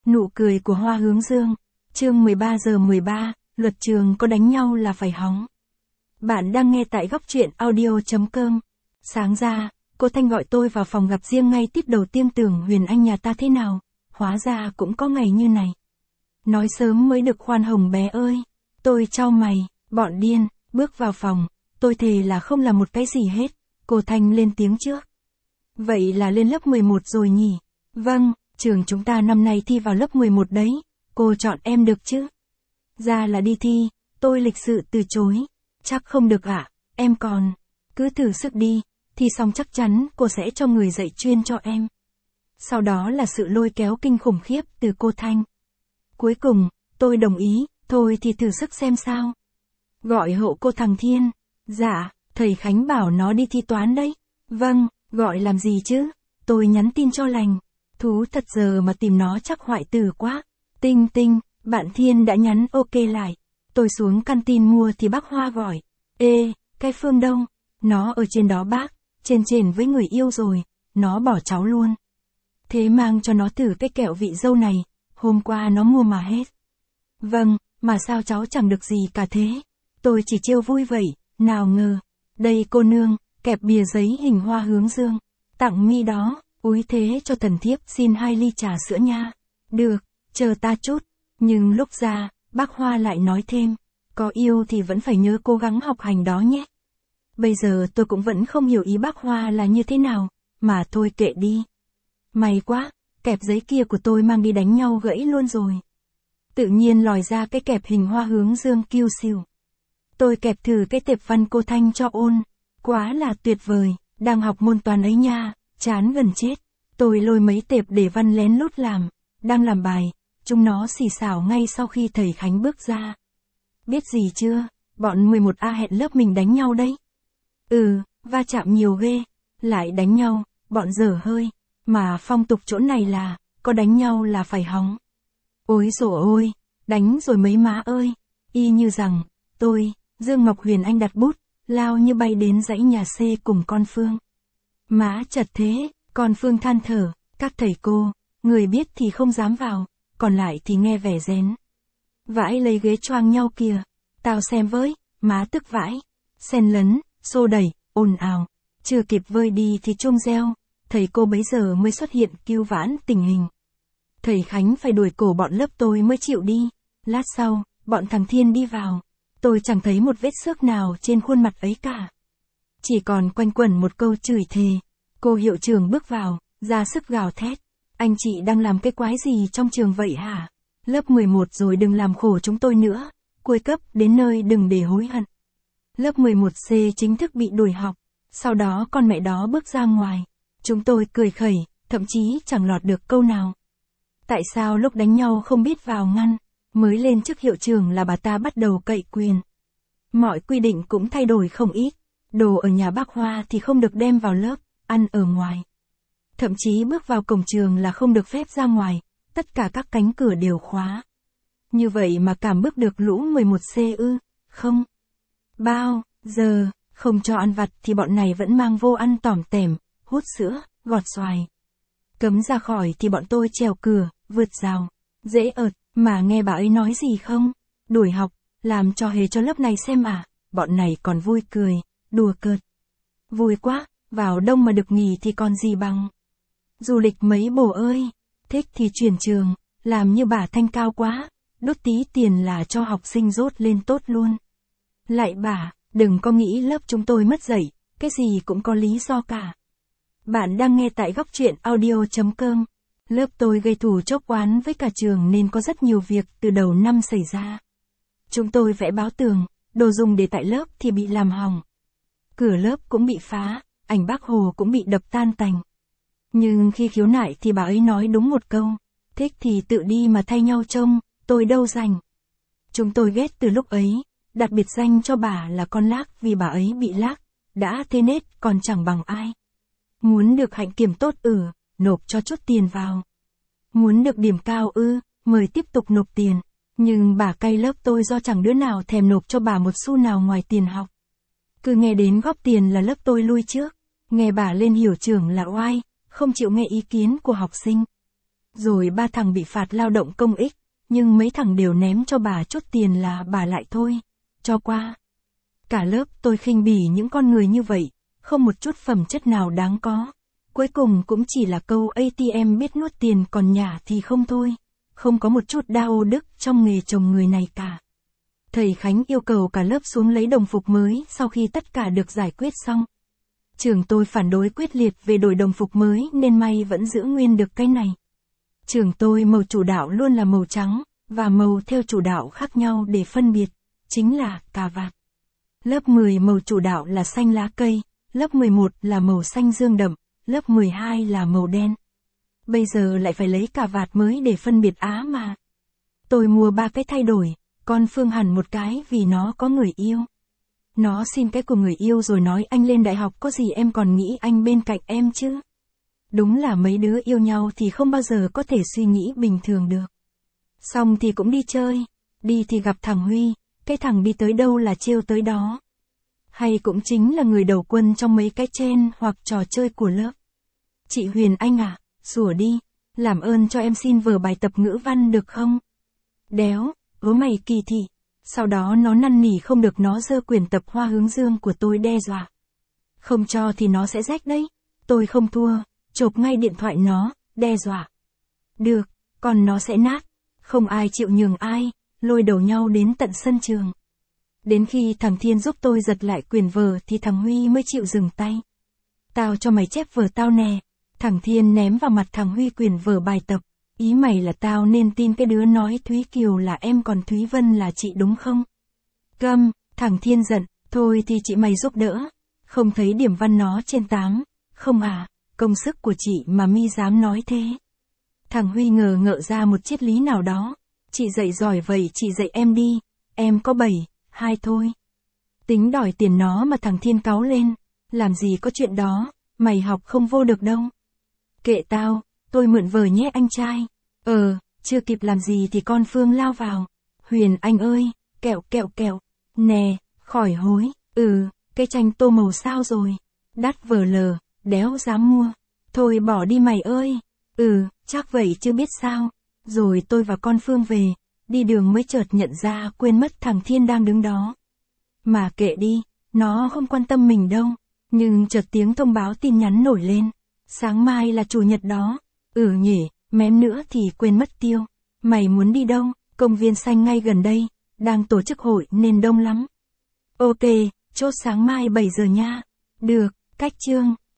Nụ cười của Hoa Hướng Dương. Chương 13 giờ 13, luật trường có đánh nhau là phải hóng. Bạn đang nghe tại góc truyện audio.com. Sáng ra, cô Thanh gọi tôi vào phòng gặp riêng ngay tiếp đầu tiên tưởng Huyền Anh nhà ta thế nào, hóa ra cũng có ngày như này. Nói sớm mới được khoan hồng bé ơi. Tôi chau mày, bọn điên, bước vào phòng, tôi thề là không làm một cái gì hết. Cô Thanh lên tiếng trước. Vậy là lên lớp 11 rồi nhỉ? Vâng, trường chúng ta năm nay thi vào lớp 11 đấy, cô chọn em được chứ? Ra là đi thi, tôi lịch sự từ chối. Chắc không được ạ, em còn. Cứ thử sức đi, thi xong chắc chắn cô sẽ cho người dạy chuyên cho em. Sau đó là sự lôi kéo kinh khủng khiếp từ cô Thanh. Cuối cùng, tôi đồng ý, thôi thì thử sức xem sao. Gọi hộ cô thằng Thiên. Dạ, thầy Khánh bảo nó đi thi toán đấy. Vâng, gọi làm gì chứ? Tôi nhắn tin cho lành. Thú thật giờ mà tìm nó chắc hoại tử quá. Tinh tinh, bạn Thiên đã nhắn ok lại. Tôi xuống canteen mua thì bác Hoa gọi. Ê, cái Phương đâu? Nó ở trên đó bác, trên với người yêu rồi, nó bỏ cháu luôn. Thế mang cho nó thử cái kẹo vị dâu này, hôm qua nó mua mà hết. Vâng, mà sao cháu chẳng được gì cả thế? Tôi chỉ trêu vui vậy, nào ngờ. Đây cô nương, kẹp bìa giấy hình Hoa Hướng Dương. Tặng mi đó, úi thế cho thần thiếp xin 2 ly trà sữa nha. Được, chờ ta chút. Nhưng lúc ra, bác Hoa lại nói thêm, có yêu thì vẫn phải nhớ cố gắng học hành đó nhé. Bây giờ tôi cũng vẫn không hiểu ý bác Hoa là như thế nào, mà thôi kệ đi. May quá, kẹp giấy kia của tôi mang đi đánh nhau gãy luôn rồi. Tự nhiên lòi ra cái kẹp hình Hoa Hướng Dương kiêu xìu. Tôi kẹp thử cái tệp văn cô Thanh cho ôn. Quá là tuyệt vời, đang học môn toán ấy nha, chán gần chết. Tôi lôi mấy tệp để văn lén lút làm, đang làm bài, chúng nó xì xào ngay sau khi thầy Khánh bước ra. Biết gì chưa, bọn 11A hẹn lớp mình đánh nhau đấy. Va chạm nhiều ghê, lại đánh nhau, bọn dở hơi, mà phong tục chỗ này là, có đánh nhau là phải hóng. Ôi dồi ôi, đánh rồi mấy má ơi, y như rằng, tôi, Dương Ngọc Huyền Anh đặt bút, lao như bay đến dãy nhà C cùng con Phương. Má chật thế, con Phương than thở, các thầy cô, người biết thì không dám vào, còn lại thì nghe vẻ rén. Vãi lấy ghế choang nhau kìa, tao xem với, má tức vãi, xen lấn, xô đẩy, ồn ào, chưa kịp vơi đi thì chuông reo, thầy cô bấy giờ mới xuất hiện cứu vãn tình hình. Thầy Khánh phải đuổi cổ bọn lớp tôi mới chịu đi, lát sau, bọn thằng Thiên đi vào, tôi chẳng thấy một vết xước nào trên khuôn mặt ấy cả. Chỉ còn quanh quẩn một câu chửi thề, cô hiệu trưởng bước vào, ra sức gào thét, anh chị đang làm cái quái gì trong trường vậy hả? Lớp 11 rồi đừng làm khổ chúng tôi nữa, cuối cấp đến nơi đừng để hối hận. Lớp 11C chính thức bị đuổi học, sau đó con mẹ đó bước ra ngoài. Chúng tôi cười khẩy, thậm chí chẳng lọt được câu nào. Tại sao lúc đánh nhau không biết vào ngăn, mới lên chức hiệu trưởng là bà ta bắt đầu cậy quyền. Mọi quy định cũng thay đổi không ít, đồ ở nhà bác Hoa thì không được đem vào lớp, ăn ở ngoài. Thậm chí bước vào cổng trường là không được phép ra ngoài, tất cả các cánh cửa đều khóa. Như vậy mà cảm bước được lũ 11C ư? Không. Bao giờ, không cho ăn vặt thì bọn này vẫn mang vô ăn tỏm tẻm, hút sữa, gọt xoài. Cấm ra khỏi thì bọn tôi trèo cửa, vượt rào. Dễ ợt, mà nghe bà ấy nói gì không? Đuổi học, làm trò hề cho lớp này xem à? Bọn này còn vui cười, đùa cợt. Vui quá, vào đông mà được nghỉ thì còn gì bằng. Du lịch mấy bồ ơi, thích thì chuyển trường, làm như bà Thanh cao quá, đốt tí tiền là cho học sinh dốt lên tốt luôn. Lại bà, đừng có nghĩ lớp chúng tôi mất dạy, cái gì cũng có lý do cả. Bạn đang nghe tại góc truyện audio.com. Lớp tôi gây thù chốc oán với cả trường nên có rất nhiều việc từ đầu năm xảy ra. Chúng tôi vẽ báo tường, đồ dùng để tại lớp thì bị làm hỏng. Cửa lớp cũng bị phá, ảnh Bác Hồ cũng bị đập tan tành. Nhưng khi khiếu nại thì bà ấy nói đúng một câu, thích thì tự đi mà thay nhau trông, tôi đâu rảnh. Chúng tôi ghét từ lúc ấy, đặt biệt danh cho bà là con lác vì bà ấy bị lác, đã thế nết còn chẳng bằng ai. Muốn được hạnh kiểm tốt nộp cho chút tiền vào. Muốn được điểm cao mời tiếp tục nộp tiền. Nhưng bà cay lớp tôi do chẳng đứa nào thèm nộp cho bà một xu nào ngoài tiền học. Cứ nghe đến góp tiền là lớp tôi lui trước. Nghe bà lên hiệu trưởng là oai, không chịu nghe ý kiến của học sinh. Rồi 3 thằng bị phạt lao động công ích, nhưng mấy thằng đều ném cho bà chút tiền là bà lại thôi, cho qua. Cả lớp tôi khinh bỉ những con người như vậy, không một chút phẩm chất nào đáng có. Cuối cùng cũng chỉ là câu ATM biết nuốt tiền còn nhả thì không thôi. Không có một chút đạo đức trong nghề chồng người này cả. Thầy Khánh yêu cầu cả lớp xuống lấy đồng phục mới sau khi tất cả được giải quyết xong. Trường tôi phản đối quyết liệt về đổi đồng phục mới nên may vẫn giữ nguyên được cái này. Trường tôi màu chủ đạo luôn là màu trắng, và màu theo chủ đạo khác nhau để phân biệt, chính là cà vạt. Lớp 10 màu chủ đạo là xanh lá cây, lớp 11 là màu xanh dương đậm, lớp 12 là màu đen. Bây giờ lại phải lấy cà vạt mới để phân biệt á mà. Tôi mua 3 cái thay đổi, con Phương hẳn một cái vì nó có người yêu. Nó xin cái của người yêu rồi nói anh lên đại học có gì em còn nghĩ anh bên cạnh em chứ. Đúng là mấy đứa yêu nhau thì không bao giờ có thể suy nghĩ bình thường được. Xong thì cũng đi chơi, đi thì gặp thằng Huy, cái thằng đi tới đâu là trêu tới đó. Hay cũng chính là người đầu quân trong mấy cái trên hoặc trò chơi của lớp. Chị Huyền Anh à, rủa đi, làm ơn cho em xin vở bài tập ngữ văn được không? Đéo, mày kỳ thị. Sau đó nó năn nỉ không được, nó giơ quyển tập Hoa Hướng Dương của tôi đe dọa. Không cho thì nó sẽ rách đấy. Tôi không thua, chộp ngay điện thoại nó, đe dọa. Được, còn nó sẽ nát. Không ai chịu nhường ai, lôi đầu nhau đến tận sân trường. Đến khi thằng Thiên giúp tôi giật lại quyển vở thì thằng Huy mới chịu dừng tay. Tao cho mày chép vở tao nè. Thằng Thiên ném vào mặt thằng Huy quyển vở bài tập. Ý mày là tao nên tin cái đứa nói Thúy Kiều là em còn Thúy Vân là chị đúng không? Câm, thằng Thiên giận, thôi thì chị mày giúp đỡ. Không thấy điểm văn nó trên 8, không à, công sức của chị mà mi dám nói thế. Thằng Huy ngờ ngợ ra một triết lý nào đó. Chị dạy giỏi vậy chị dạy em đi, em có 7, 2 thôi. Tính đòi tiền nó mà thằng Thiên cáu lên. Làm gì có chuyện đó, mày học không vô được đâu. Kệ tao, tôi mượn vở nhé anh trai. Chưa kịp làm gì thì con Phương lao vào. Huyền Anh ơi, kẹo. Nè, khỏi hối. Cái tranh tô màu sao rồi? Đắt vờ lờ, đéo dám mua. Thôi bỏ đi mày ơi. Chắc vậy chứ biết sao. Rồi tôi và con Phương về, đi đường mới chợt nhận ra quên mất thằng Thiên đang đứng đó. Mà kệ đi, nó không quan tâm mình đâu. Nhưng chợt tiếng thông báo tin nhắn nổi lên. Sáng mai là chủ nhật đó. Nhỉ, mém nữa thì quên mất tiêu. Mày muốn đi đâu? Công viên xanh ngay gần đây, đang tổ chức hội nên đông lắm. Ok, chốt sáng mai 7 giờ nha. Được, cách chương.